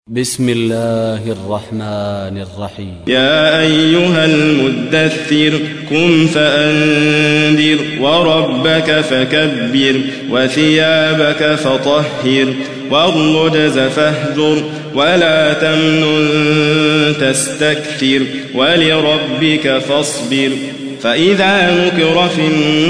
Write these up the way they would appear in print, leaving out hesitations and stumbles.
بسم الله الرحمن الرحيم. يا أيها المدثر قم فأنذر وربك فكبر وثيابك فطهر والرجز فاهجر ولا تمنن تستكثر ولربك فاصبر. فإذا نكر في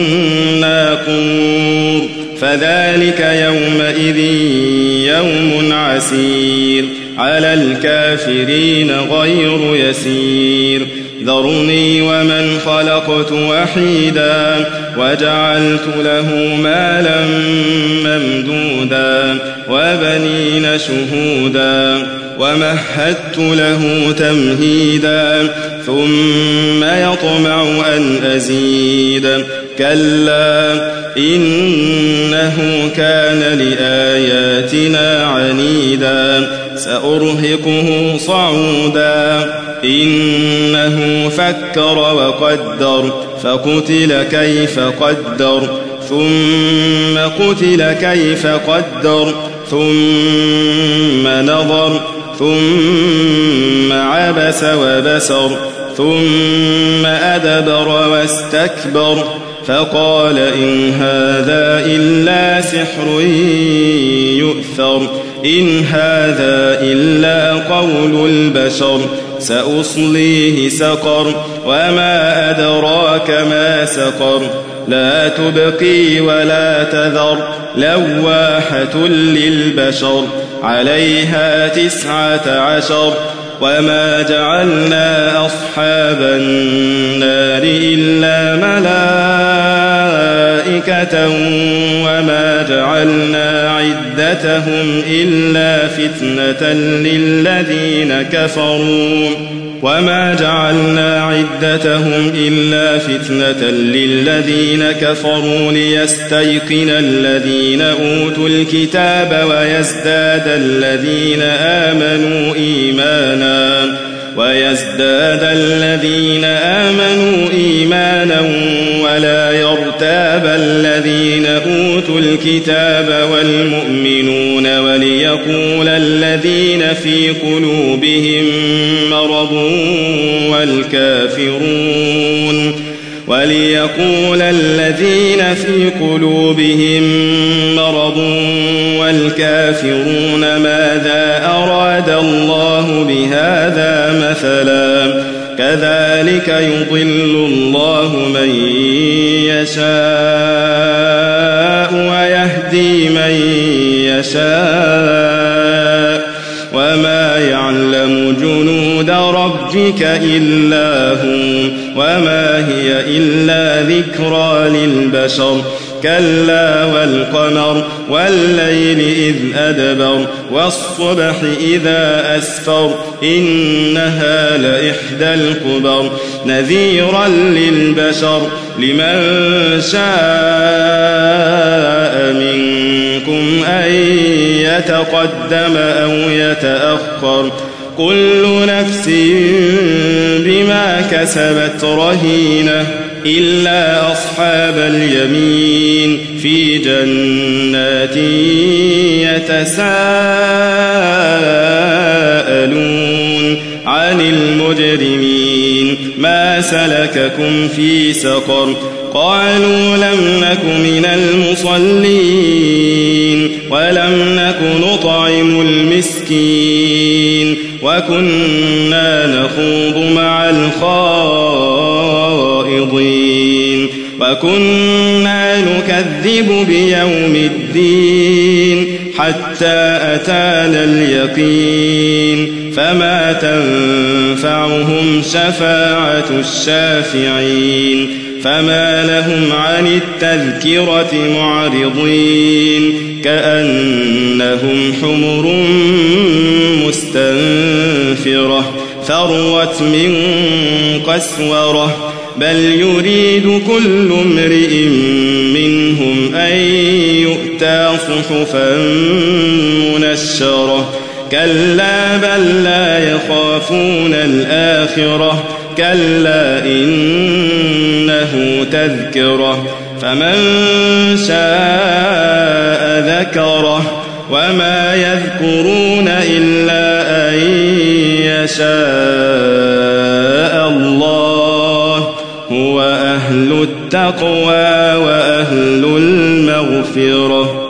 الناقور فذلك يومئذ يوم عسير على الكافرين غير يسير. ذرني ومن خلقت وحيدا وجعلت له مالا ممدودا وبنين شهودا ومهدت له تمهيدا ثم يطمع أن أزيد كلا إنه كان لآياتنا عنيدا سأرهقه صعودا إنه فكر وقدر فقتل كيف قدر ثم قتل كيف قدر ثم نظر ثم عبس وبسر ثم أدبر واستكبر فقال إن هذا إلا سحر يؤثر إن هذا إلا قول البشر سأصليه سقر وما أدراك ما سقر لا تبقي ولا تذر لواحة للبشر عليها 19 وما جعلنا أصحاب النار إلا ملائكة وما جعلنا عدتهم إلا فتنة للذين كفروا ليستيقن الذين أوتوا الكتاب ويزداد الذين آمنوا إيمانا ولا يرتاب الذين أوتوا الكتاب والمؤمنون وليقول الذين في قلوبهم مرض والكافرون ماذا أراد الله بهذا مثلا كذلك يضل الله من يشاء ويهدي من يشاء وما يعلم جنود ربك إلا هو وما هي إلا ذكرى للبشر كلا والقمر والليل إذ أدبر والصبح إذا أسفر إنها لإحدى الكبر نذيرا للبشر لمن شاء منكم أن يتقدم أو يتأخر كل نفس بما كسبت رهينة إلا أصحاب اليمين في جنات يتساءلون عن المجرمين ما سلككم في سقر قالوا لم نك من المصلين ولم نك نطعم المسكين وكنا نخوض مع الخائضين وكنا نكذب بيوم الدين حتى أتانا اليقين فما تنفعهم شفاعة الشافعين فما لهم عن التذكرة معرضين كأنهم حمر مستنفرة فرت من قسورة بل يريد كل امرئ منهم أن يؤتى صحفا منشرة كلا بل لا يخافون الآخرة كلا إنه تذكرة فمن شاء ذكره وما يذكرون إلا يشاء الله هو أهل التقوى وأهل المغفرة.